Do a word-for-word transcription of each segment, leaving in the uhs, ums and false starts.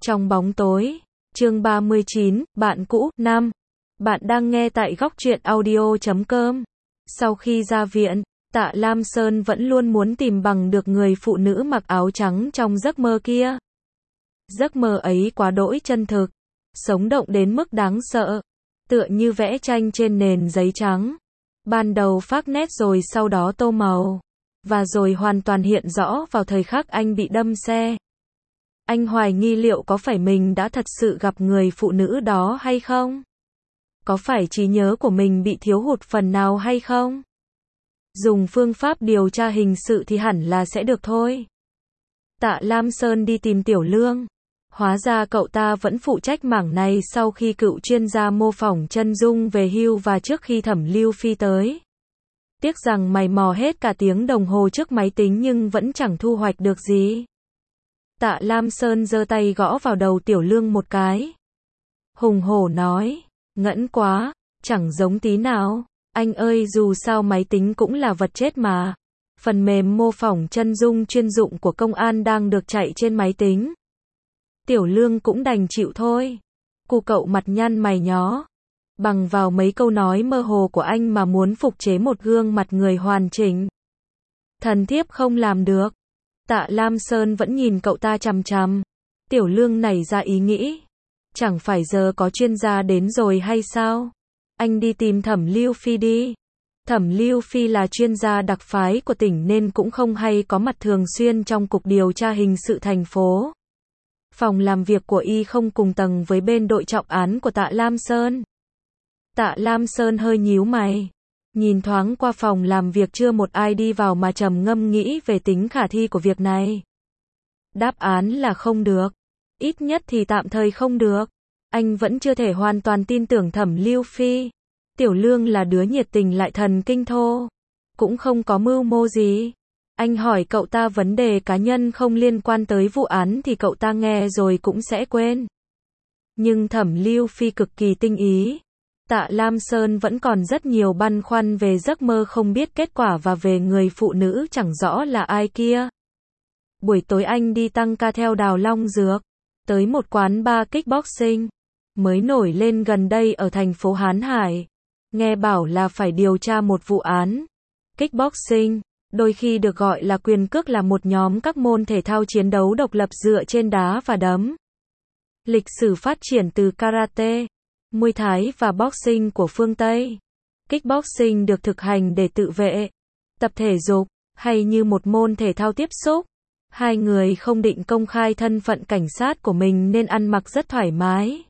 Trong bóng tối, chương ba mươi chín, bạn cũ, năm. Bạn đang nghe tại góc truyện audio chấm com. Sau khi ra viện, Tạ Lam Sơn vẫn luôn muốn tìm bằng được người phụ nữ mặc áo trắng trong giấc mơ kia. Giấc mơ ấy quá đỗi chân thực, sống động đến mức đáng sợ, tựa như vẽ tranh trên nền giấy trắng. Ban đầu phác nét rồi sau đó tô màu, và rồi hoàn toàn hiện rõ vào thời khắc anh bị đâm xe. Anh hoài nghi liệu có phải mình đã thật sự gặp người phụ nữ đó hay không? Có phải trí nhớ của mình bị thiếu hụt phần nào hay không? Dùng phương pháp điều tra hình sự thì hẳn là sẽ được thôi. Tạ Lam Sơn đi tìm Tiểu Lương. Hóa ra cậu ta vẫn phụ trách mảng này sau khi cựu chuyên gia mô phỏng chân dung về hưu và trước khi Thẩm Lưu Phi tới. Tiếc rằng mày mò hết cả tiếng đồng hồ trước máy tính nhưng vẫn chẳng thu hoạch được gì. Tạ Lam Sơn giơ tay gõ vào đầu Tiểu Lương một cái. Hùng hổ nói, ngẫn quá, chẳng giống tí nào. Anh ơi, dù sao máy tính cũng là vật chết mà. Phần mềm mô phỏng chân dung chuyên dụng của công an đang được chạy trên máy tính. Tiểu Lương cũng đành chịu thôi. Cô cậu mặt nhăn mày nhó. Bằng vào mấy câu nói mơ hồ của anh mà muốn phục chế một gương mặt người hoàn chỉnh. Thần thiếp không làm được. Tạ Lam Sơn vẫn nhìn cậu ta chằm chằm. Tiểu Lương nảy ra ý nghĩ. Chẳng phải giờ có chuyên gia đến rồi hay sao? Anh đi tìm Thẩm Lưu Phi đi. Thẩm Lưu Phi là chuyên gia đặc phái của tỉnh nên cũng không hay có mặt thường xuyên trong cục điều tra hình sự thành phố. Phòng làm việc của y không cùng tầng với bên đội trọng án của Tạ Lam Sơn. Tạ Lam Sơn hơi nhíu mày. Nhìn thoáng qua phòng làm việc chưa một ai đi vào mà trầm ngâm nghĩ về tính khả thi của việc này. Đáp án là không được. Ít nhất thì tạm thời không được. Anh vẫn chưa thể hoàn toàn tin tưởng Thẩm Lưu Phi. Tiểu Lương là đứa nhiệt tình lại thần kinh thô. Cũng không có mưu mô gì. Anh hỏi cậu ta vấn đề cá nhân không liên quan tới vụ án thì cậu ta nghe rồi cũng sẽ quên. Nhưng Thẩm Lưu Phi cực kỳ tinh ý. Tạ Lam Sơn vẫn còn rất nhiều băn khoăn về giấc mơ không biết kết quả và về người phụ nữ chẳng rõ là ai kia. Buổi tối anh đi tăng ca theo Đào Long Dược, tới một quán bar kickboxing, mới nổi lên gần đây ở thành phố Hán Hải. Nghe bảo là phải điều tra một vụ án. Kickboxing, đôi khi được gọi là quyền cước, là một nhóm các môn thể thao chiến đấu độc lập dựa trên đá và đấm. Lịch sử phát triển từ karate, Muay Thái và boxing của phương Tây. Kickboxing được thực hành để tự vệ, tập thể dục, hay như một môn thể thao tiếp xúc. Hai người không định công khai thân phận cảnh sát của mình nên ăn mặc rất thoải mái.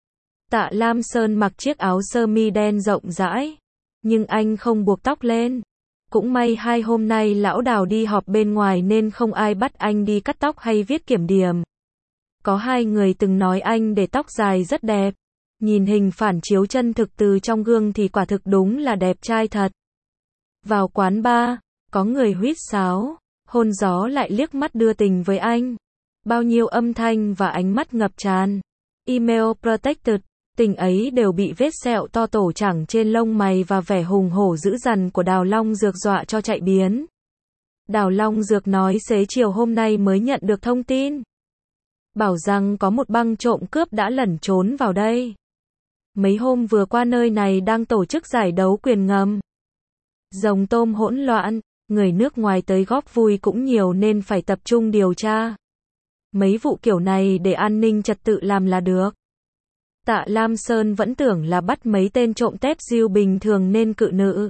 Tạ Lam Sơn mặc chiếc áo sơ mi đen rộng rãi, nhưng anh không buộc tóc lên. Cũng may hai hôm nay lão Đào đi họp bên ngoài nên không ai bắt anh đi cắt tóc hay viết kiểm điểm. Có hai người từng nói anh để tóc dài rất đẹp. Nhìn hình phản chiếu chân thực từ trong gương thì quả thực đúng là đẹp trai thật. Vào quán bar, có người huýt sáo, hôn gió lại liếc mắt đưa tình với anh. Bao nhiêu âm thanh và ánh mắt ngập tràn. Email protected, tình ấy đều bị vết sẹo to tổ chẳng trên lông mày và vẻ hùng hổ dữ dằn của Đào Long Dược dọa cho chạy biến. Đào Long Dược nói xế chiều hôm nay mới nhận được thông tin. Bảo rằng có một băng trộm cướp đã lẩn trốn vào đây. Mấy hôm vừa qua nơi này đang tổ chức giải đấu quyền ngầm. Rồng tôm hỗn loạn, người nước ngoài tới góp vui cũng nhiều nên phải tập trung điều tra. Mấy vụ kiểu này để an ninh trật tự làm là được. Tạ Lam Sơn vẫn tưởng là bắt mấy tên trộm tép diêu bình thường nên cự nữ.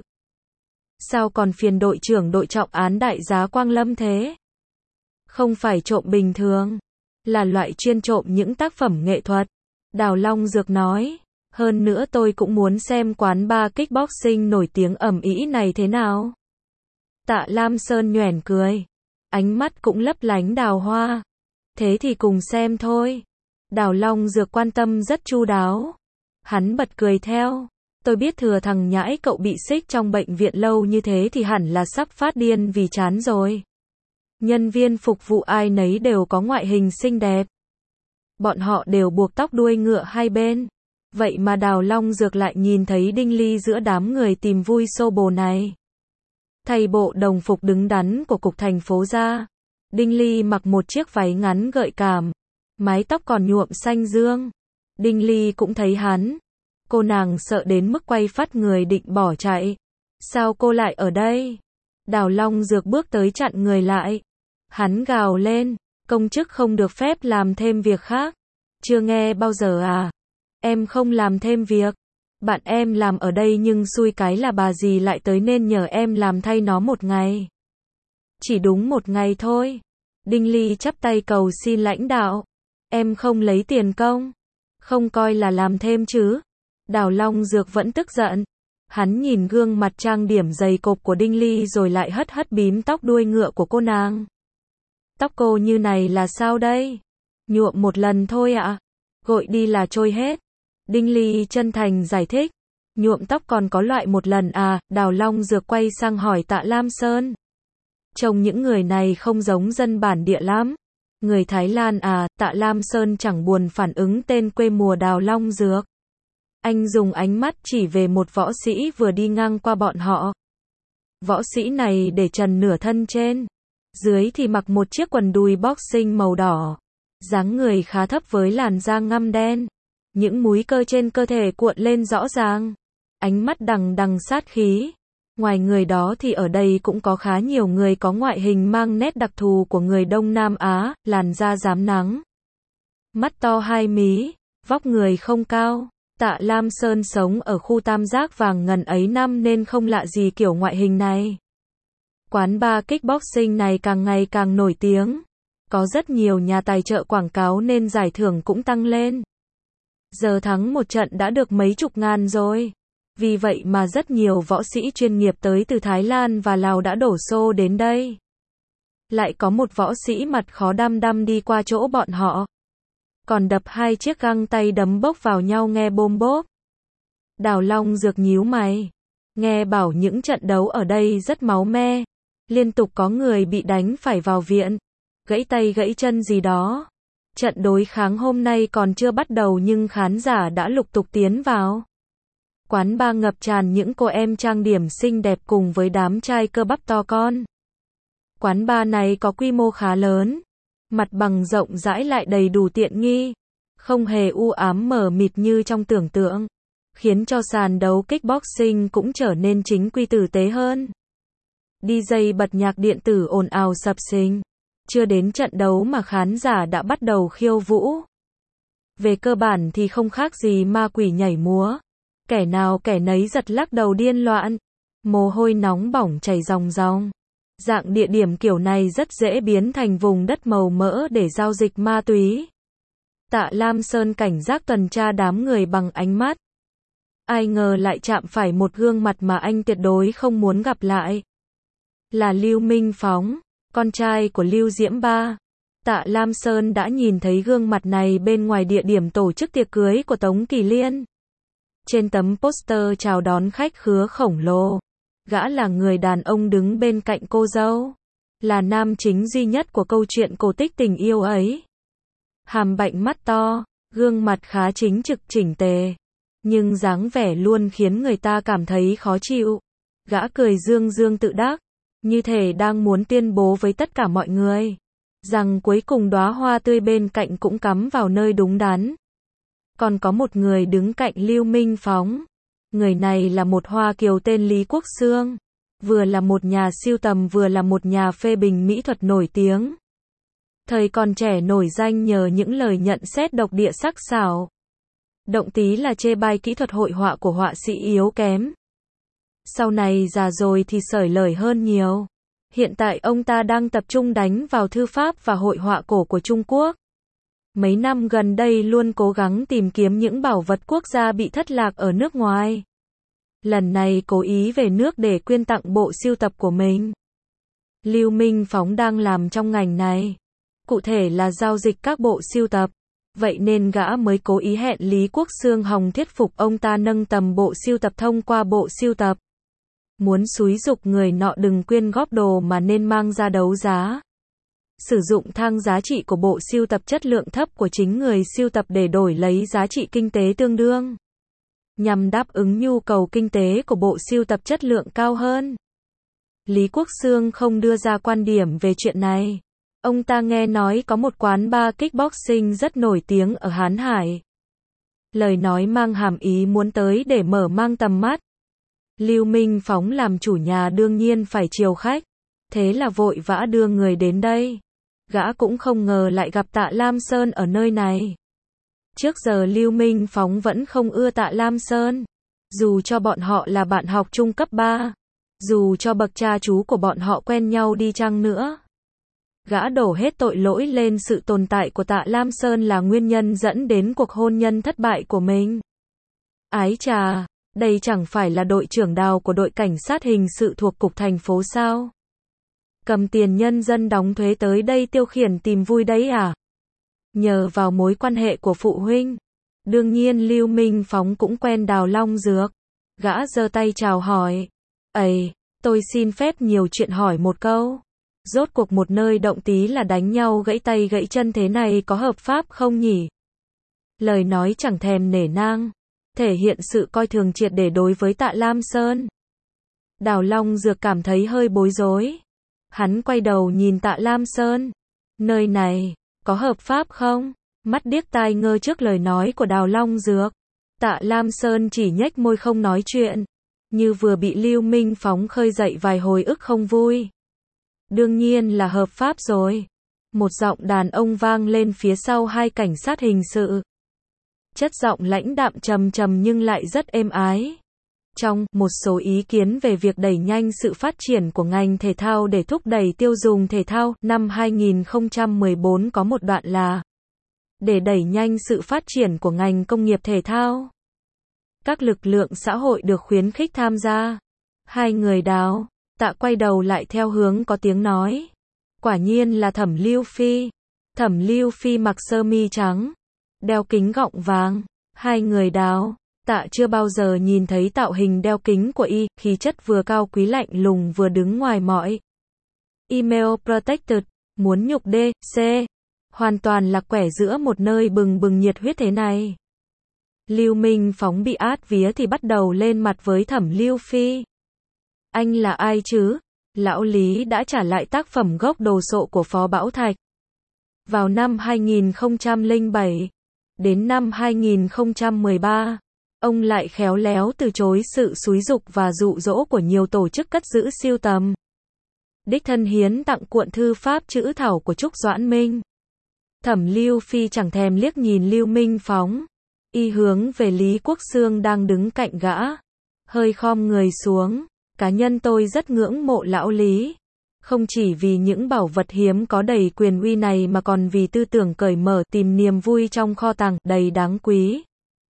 Sao còn phiền đội trưởng đội trọng án đại giá Quang Lâm thế? Không phải trộm bình thường, là loại chuyên trộm những tác phẩm nghệ thuật. Đào Long Dược nói. Hơn nữa tôi cũng muốn xem quán bar kickboxing nổi tiếng ầm ĩ này thế nào. Tạ Lam Sơn nhoẻn cười. Ánh mắt cũng lấp lánh đào hoa. Thế thì cùng xem thôi. Đào Long Dược quan tâm rất chu đáo. Hắn bật cười theo. Tôi biết thừa thằng nhãi cậu bị xích trong bệnh viện lâu như thế thì hẳn là sắp phát điên vì chán rồi. Nhân viên phục vụ ai nấy đều có ngoại hình xinh đẹp. Bọn họ đều buộc tóc đuôi ngựa hai bên. Vậy mà Đào Long Dược lại nhìn thấy Đinh Ly giữa đám người tìm vui xô bồ này. Thay bộ đồng phục đứng đắn của cục thành phố ra, Đinh Ly mặc một chiếc váy ngắn gợi cảm, mái tóc còn nhuộm xanh dương. Đinh Ly cũng thấy hắn. Cô nàng sợ đến mức quay phắt người định bỏ chạy. Sao cô lại ở đây? Đào Long Dược bước tới chặn người lại. Hắn gào lên, công chức không được phép làm thêm việc khác. Chưa nghe bao giờ à? Em không làm thêm việc. Bạn em làm ở đây nhưng xui cái là bà dì lại tới nên nhờ em làm thay nó một ngày. Chỉ đúng một ngày thôi. Đinh Ly chắp tay cầu xin lãnh đạo. Em không lấy tiền công. Không coi là làm thêm chứ. Đào Long Dược vẫn tức giận. Hắn nhìn gương mặt trang điểm dày cộp của Đinh Ly rồi lại hất hất bím tóc đuôi ngựa của cô nàng. Tóc cô như này là sao đây? Nhuộm một lần thôi ạ. À? Gội đi là trôi hết. Đinh Ly chân thành giải thích. Nhuộm tóc còn có loại một lần à? Đào Long Dược quay sang hỏi Tạ Lam Sơn. Trông những người này không giống dân bản địa lắm. Người Thái Lan à? Tạ Lam Sơn chẳng buồn phản ứng tên quê mùa Đào Long Dược. Anh dùng ánh mắt chỉ về một võ sĩ vừa đi ngang qua bọn họ. Võ sĩ này để trần nửa thân trên. Dưới thì mặc một chiếc quần đùi boxing màu đỏ. Dáng người khá thấp với làn da ngăm đen. Những múi cơ trên cơ thể cuộn lên rõ ràng. Ánh mắt đằng đằng sát khí. Ngoài người đó thì ở đây cũng có khá nhiều người có ngoại hình mang nét đặc thù của người Đông Nam Á, làn da rám nắng. Mắt to hai mí, vóc người không cao. Tạ Lam Sơn sống ở khu tam giác vàng ngần ấy năm nên không lạ gì kiểu ngoại hình này. Quán bar kickboxing này càng ngày càng nổi tiếng. Có rất nhiều nhà tài trợ quảng cáo nên giải thưởng cũng tăng lên. Giờ thắng một trận đã được mấy chục ngàn rồi. Vì vậy mà rất nhiều võ sĩ chuyên nghiệp tới từ Thái Lan và Lào đã đổ xô đến đây. Lại có một võ sĩ mặt khó đăm đăm đi qua chỗ bọn họ. Còn đập hai chiếc găng tay đấm bốc vào nhau nghe bôm bốp. Đào Long Dược nhíu mày. Nghe bảo những trận đấu ở đây rất máu me. Liên tục có người bị đánh phải vào viện. Gãy tay gãy chân gì đó. Trận đối kháng hôm nay còn chưa bắt đầu nhưng khán giả đã lục tục tiến vào. Quán bar ngập tràn những cô em trang điểm xinh đẹp cùng với đám trai cơ bắp to con. Quán bar này có quy mô khá lớn. Mặt bằng rộng rãi lại đầy đủ tiện nghi. Không hề u ám mờ mịt như trong tưởng tượng. Khiến cho sàn đấu kickboxing cũng trở nên chính quy tử tế hơn. đi jây bật nhạc điện tử ồn ào sập sình. Chưa đến trận đấu mà khán giả đã bắt đầu khiêu vũ. Về cơ bản thì không khác gì ma quỷ nhảy múa. Kẻ nào kẻ nấy giật lắc đầu điên loạn. Mồ hôi nóng bỏng chảy ròng ròng. Dạng địa điểm kiểu này rất dễ biến thành vùng đất màu mỡ để giao dịch ma túy. Tạ Lam Sơn cảnh giác tuần tra đám người bằng ánh mắt. Ai ngờ lại chạm phải một gương mặt mà anh tuyệt đối không muốn gặp lại. Là Lưu Minh Phóng, con trai của Lưu Diễm Ba. Tạ Lam Sơn đã nhìn thấy gương mặt này bên ngoài địa điểm tổ chức tiệc cưới của Tống Kỳ Liên. Trên tấm poster chào đón khách khứa khổng lồ. Gã là người đàn ông đứng bên cạnh cô dâu. Là nam chính duy nhất của câu chuyện cổ tích tình yêu ấy. Hàm bạnh mắt to, gương mặt khá chính trực chỉnh tề. Nhưng dáng vẻ luôn khiến người ta cảm thấy khó chịu. Gã cười dương dương tự đắc. Như thể đang muốn tuyên bố với tất cả mọi người. Rằng cuối cùng đóa hoa tươi bên cạnh cũng cắm vào nơi đúng đắn. Còn có một người đứng cạnh Lưu Minh Phóng. Người này là một Hoa Kiều tên Lý Quốc Xương. Vừa là một nhà sưu tầm vừa là một nhà phê bình mỹ thuật nổi tiếng. Thời còn trẻ nổi danh nhờ những lời nhận xét độc địa sắc sảo. Động tí là chê bai kỹ thuật hội họa của họa sĩ yếu kém. Sau này già rồi thì sởi lời hơn nhiều. Hiện tại ông ta đang tập trung đánh vào thư pháp và hội họa cổ của Trung Quốc. Mấy năm gần đây luôn cố gắng tìm kiếm những bảo vật quốc gia bị thất lạc ở nước ngoài. Lần này cố ý về nước để quyên tặng bộ sưu tập của mình. Lưu Minh Phóng đang làm trong ngành này. Cụ thể là giao dịch các bộ sưu tập. Vậy nên gã mới cố ý hẹn Lý Quốc Xương hòng thuyết phục ông ta nâng tầm bộ sưu tập thông qua bộ sưu tập. Muốn xúi giục người nọ đừng quyên góp đồ mà nên mang ra đấu giá. Sử dụng thang giá trị của bộ sưu tập chất lượng thấp của chính người sưu tập để đổi lấy giá trị kinh tế tương đương. Nhằm đáp ứng nhu cầu kinh tế của bộ sưu tập chất lượng cao hơn. Lý Quốc Xương không đưa ra quan điểm về chuyện này. Ông ta nghe nói có một quán bar kickboxing rất nổi tiếng ở Hán Hải. Lời nói mang hàm ý muốn tới để mở mang tầm mắt. Lưu Minh Phóng làm chủ nhà đương nhiên phải chiều khách. Thế là vội vã đưa người đến đây. Gã cũng không ngờ lại gặp Tạ Lam Sơn ở nơi này. Trước giờ Lưu Minh Phóng vẫn không ưa Tạ Lam Sơn. Dù cho bọn họ là bạn học trung cấp ba. Dù cho bậc cha chú của bọn họ quen nhau đi chăng nữa. Gã đổ hết tội lỗi lên sự tồn tại của Tạ Lam Sơn là nguyên nhân dẫn đến cuộc hôn nhân thất bại của mình. Ái chà, đây chẳng phải là đội trưởng Đào của đội cảnh sát hình sự thuộc cục thành phố sao? Cầm tiền nhân dân đóng thuế tới đây tiêu khiển tìm vui đấy à? Nhờ vào mối quan hệ của phụ huynh. Đương nhiên Lưu Minh Phóng cũng quen Đào Long Dược. Gã giơ tay chào hỏi. Ây, tôi xin phép nhiều chuyện hỏi một câu. Rốt cuộc một nơi động tí là đánh nhau gãy tay gãy chân thế này có hợp pháp không nhỉ? Lời nói chẳng thèm nể nang. Thể hiện sự coi thường triệt để đối với Tạ Lam Sơn. Đào Long Dược cảm thấy hơi bối rối. Hắn quay đầu nhìn Tạ Lam Sơn. Nơi này, có hợp pháp không? Mắt điếc tai ngơ trước lời nói của Đào Long Dược. Tạ Lam Sơn chỉ nhếch môi không nói chuyện. Như vừa bị Lưu Minh Phóng khơi dậy vài hồi ức không vui. Đương nhiên là hợp pháp rồi. Một giọng đàn ông vang lên phía sau hai cảnh sát hình sự. Chất giọng lãnh đạm trầm trầm nhưng lại rất êm ái. Trong một số ý kiến về việc đẩy nhanh sự phát triển của ngành thể thao để thúc đẩy tiêu dùng thể thao, năm hai nghìn không trăm mười bốn có một đoạn là để đẩy nhanh sự phát triển của ngành công nghiệp thể thao. Các lực lượng xã hội được khuyến khích tham gia. Hai người Đào, Tạ quay đầu lại theo hướng có tiếng nói. Quả nhiên là Thẩm Lưu Phi. Thẩm Lưu Phi mặc sơ mi trắng, đeo kính gọng vàng. Hai người Đào, Tạ chưa bao giờ nhìn thấy tạo hình đeo kính của y, khí chất vừa cao quý lạnh lùng vừa đứng ngoài mọi email protected, muốn nhục D, C. Hoàn toàn lạc quẻ giữa một nơi bừng bừng nhiệt huyết thế này. Lưu Minh Phóng bị át vía thì bắt đầu lên mặt với Thẩm Lưu Phi. Anh là ai chứ? Lão Lý đã trả lại tác phẩm gốc đồ sộ của Phó Bảo Thạch. Vào năm hai nghìn không trăm lẻ bảy, đến năm hai nghìn không trăm mười ba, ông lại khéo léo từ chối sự xúi giục và dụ dỗ của nhiều tổ chức cất giữ sưu tầm. Đích thân hiến tặng cuộn thư pháp chữ thảo của Trúc Doãn Minh. Thẩm Lưu Phi chẳng thèm liếc nhìn Lưu Minh Phóng. Y hướng về Lý Quốc Xương đang đứng cạnh gã. Hơi khom người xuống. Cá nhân tôi rất ngưỡng mộ lão Lý. Không chỉ vì những bảo vật hiếm có đầy quyền uy này mà còn vì tư tưởng cởi mở tìm niềm vui trong kho tàng đầy đáng quý.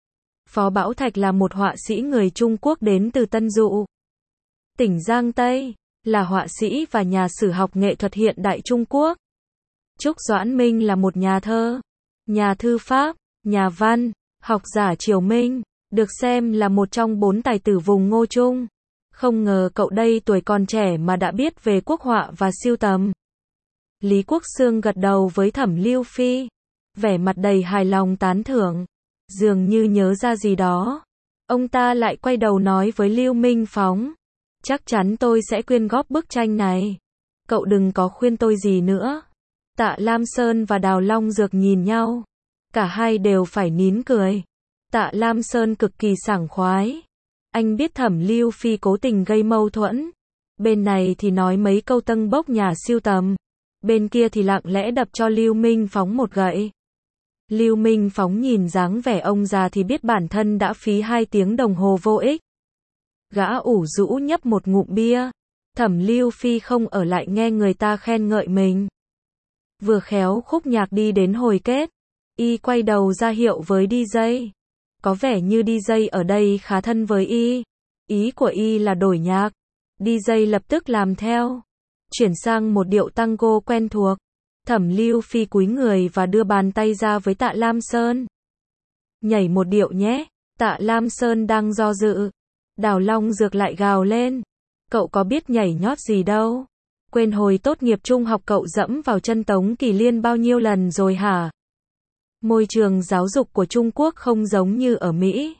Phó Bảo Thạch là một họa sĩ người Trung Quốc đến từ Tân Dụ, tỉnh Giang Tây, là họa sĩ và nhà sử học nghệ thuật hiện đại Trung Quốc. Trúc Doãn Minh là một nhà thơ, nhà thư pháp, nhà văn, học giả triều Minh, được xem là một trong bốn tài tử vùng Ngô Trung. Không ngờ cậu đây tuổi còn trẻ mà đã biết về quốc họa và sưu tầm. Lý Quốc Xương gật đầu với Thẩm Lưu Phi, vẻ mặt đầy hài lòng tán thưởng. Dường như nhớ ra gì đó, ông ta lại quay đầu nói với Lưu Minh Phóng. Chắc chắn tôi sẽ quyên góp bức tranh này. Cậu đừng có khuyên tôi gì nữa. Tạ Lam Sơn và Đào Long Dược nhìn nhau. Cả hai đều phải nín cười. Tạ Lam Sơn cực kỳ sảng khoái. Anh biết Thẩm Lưu Phi cố tình gây mâu thuẫn. Bên này thì nói mấy câu tâng bốc nhà sưu tầm. Bên kia thì lặng lẽ đập cho Lưu Minh Phóng một gậy. Lưu Minh Phóng nhìn dáng vẻ ông già thì biết bản thân đã phí hai tiếng đồng hồ vô ích. Gã ủ rũ nhấp một ngụm bia. Thẩm Lưu Phi không ở lại nghe người ta khen ngợi mình. Vừa khéo khúc nhạc đi đến hồi kết, y quay đầu ra hiệu với đi jây. Có vẻ như đi jây ở đây khá thân với y. Ý của y là đổi nhạc. đi jây lập tức làm theo. Chuyển sang một điệu tango quen thuộc. Thẩm Lưu Phi cúi người và đưa bàn tay ra với Tạ Lam Sơn. Nhảy một điệu nhé. Tạ Lam Sơn đang do dự. Đào Long Dược lại gào lên. Cậu có biết nhảy nhót gì đâu. Quên hồi tốt nghiệp trung học cậu dẫm vào chân Tống Kỳ Liên bao nhiêu lần rồi hả? Môi trường giáo dục của Trung Quốc không giống như ở Mỹ.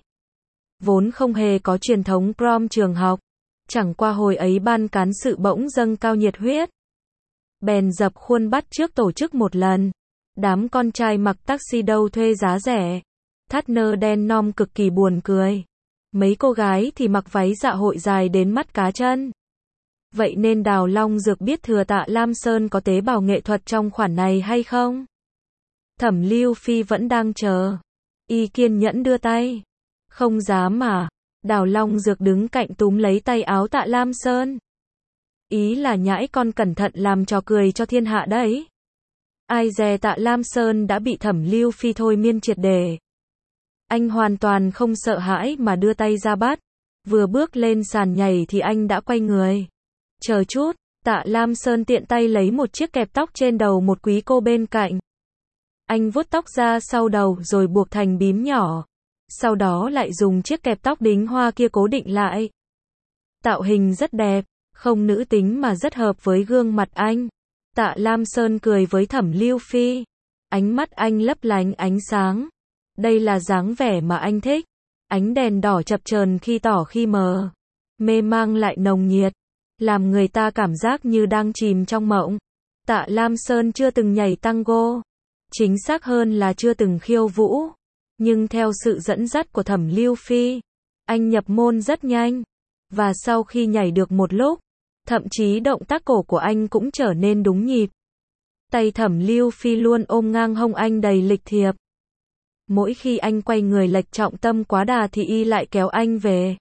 Vốn không hề có truyền thống prom trường học. Chẳng qua hồi ấy ban cán sự bỗng dâng cao nhiệt huyết. bèn dập khuôn bắt trước tổ chức một lần. Đám con trai mặc taxi đâu thuê giá rẻ, thắt nơ đen nom cực kỳ buồn cười. Mấy cô gái thì mặc váy dạ hội dài đến mắt cá chân. Vậy nên Đào Long Dược biết thừa Tạ Lam Sơn có tế bào nghệ thuật trong khoản này hay không? Thẩm Lưu Phi vẫn đang chờ. Y kiên nhẫn đưa tay. Không dám mà. Đào Long Dược đứng cạnh túm lấy tay áo Tạ Lam Sơn. Ý là nhãi con cẩn thận làm trò cười cho thiên hạ đấy. Ai dè Tạ Lam Sơn đã bị Thẩm Lưu Phi thôi miên triệt để. Anh hoàn toàn không sợ hãi mà đưa tay ra bắt. Vừa bước lên sàn nhảy thì anh đã quay người. Chờ chút, Tạ Lam Sơn tiện tay lấy một chiếc kẹp tóc trên đầu một quý cô bên cạnh. Anh vuốt tóc ra sau đầu rồi buộc thành bím nhỏ. Sau đó lại dùng chiếc kẹp tóc đính hoa kia cố định lại. Tạo hình rất đẹp, không nữ tính mà rất hợp với gương mặt anh. Tạ Lam Sơn cười với Thẩm Lưu Phi. Ánh mắt anh lấp lánh ánh sáng. Đây là dáng vẻ mà anh thích. Ánh đèn đỏ chập chờn khi tỏ khi mờ. Mê mang lại nồng nhiệt. Làm người ta cảm giác như đang chìm trong mộng. Tạ Lam Sơn chưa từng nhảy tango. Chính xác hơn là chưa từng khiêu vũ. Nhưng theo sự dẫn dắt của Thẩm Lưu Phi, anh nhập môn rất nhanh. Và sau khi nhảy được một lúc, thậm chí động tác cổ của anh cũng trở nên đúng nhịp. Tay Thẩm Lưu Phi luôn ôm ngang hông anh đầy lịch thiệp. Mỗi khi anh quay người lệch trọng tâm quá đà thì y lại kéo anh về.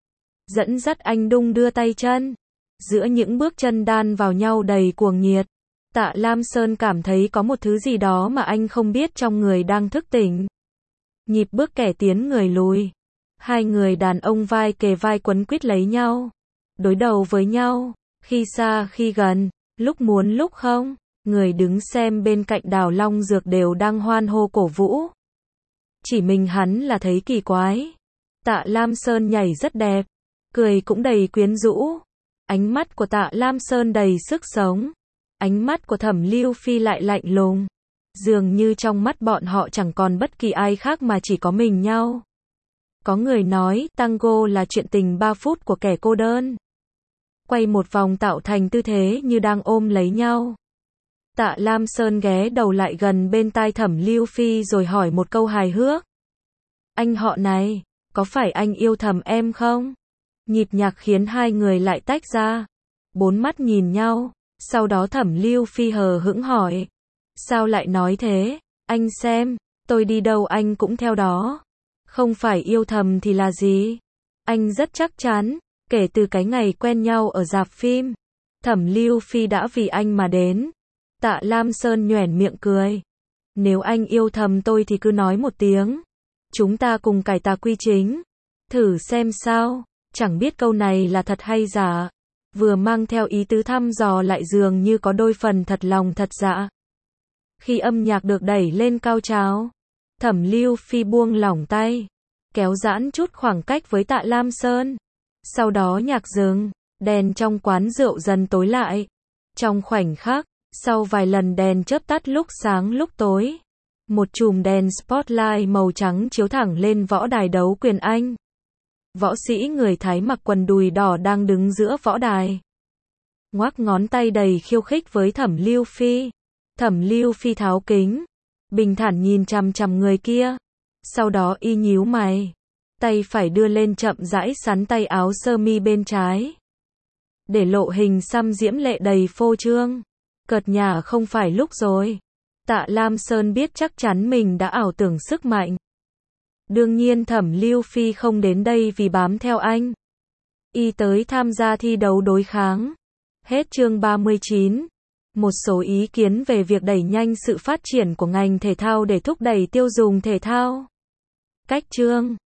Dẫn dắt anh đung đưa tay chân. Giữa những bước chân đan vào nhau đầy cuồng nhiệt, Tạ Lam Sơn cảm thấy có một thứ gì đó mà anh không biết trong người đang thức tỉnh. Nhịp bước kẻ tiến người lùi. Hai người đàn ông vai kề vai quấn quýt lấy nhau. Đối đầu với nhau. Khi xa khi gần. Lúc muốn lúc không. Người đứng xem bên cạnh Đào Long Dược đều đang hoan hô cổ vũ. Chỉ mình hắn là thấy kỳ quái. Tạ Lam Sơn nhảy rất đẹp. Cười cũng đầy quyến rũ. Ánh mắt của Tạ Lam Sơn đầy sức sống. Ánh mắt của Thẩm Lưu Phi lại lạnh lùng. Dường như trong mắt bọn họ chẳng còn bất kỳ ai khác mà chỉ có mình nhau. Có người nói, tango là chuyện tình ba phút của kẻ cô đơn. Quay một vòng tạo thành tư thế như đang ôm lấy nhau. Tạ Lam Sơn ghé đầu lại gần bên tai Thẩm Lưu Phi rồi hỏi một câu hài hước. Anh họ này, có phải anh yêu thầm em không? Nhịp nhạc khiến hai người lại tách ra. Bốn mắt nhìn nhau. Sau đó Thẩm Lưu Phi hờ hững hỏi. Sao lại nói thế? Anh xem, tôi đi đâu anh cũng theo đó. Không phải yêu thầm thì là gì? Anh rất chắc chắn, kể từ cái ngày quen nhau ở rạp phim, Thẩm Lưu Phi đã vì anh mà đến. Tạ Lam Sơn nhoẻn miệng cười. Nếu anh yêu thầm tôi thì cứ nói một tiếng. Chúng ta cùng cải tà quy chính. Thử xem sao. Chẳng biết câu này là thật hay giả. Vừa mang theo ý tứ thăm dò lại dường như có đôi phần thật lòng thật dạ. Khi âm nhạc được đẩy lên cao trào, Thẩm Lưu Phi buông lỏng tay, kéo giãn chút khoảng cách với Tạ Lam Sơn. Sau đó nhạc dừng, đèn trong quán rượu dần tối lại. Trong khoảnh khắc, sau vài lần đèn chớp tắt lúc sáng lúc tối, một chùm đèn spotlight màu trắng chiếu thẳng lên võ đài đấu quyền Anh. Võ sĩ người Thái mặc quần đùi đỏ đang đứng giữa võ đài. Ngoác ngón tay đầy khiêu khích với Thẩm Lưu Phi. Thẩm Lưu Phi tháo kính, bình thản nhìn chằm chằm người kia. Sau đó y nhíu mày. Tay phải đưa lên chậm rãi sắn tay áo sơ mi bên trái. Để lộ hình xăm diễm lệ đầy phô trương. Cợt nhả không phải lúc rồi. Tạ Lam Sơn biết chắc chắn mình đã ảo tưởng sức mạnh. Đương nhiên Thẩm Lưu Phi không đến đây vì bám theo anh. Y tới tham gia thi đấu đối kháng. Hết chương ba mươi chín. Một số ý kiến về việc đẩy nhanh sự phát triển của ngành thể thao để thúc đẩy tiêu dùng thể thao. Cách chương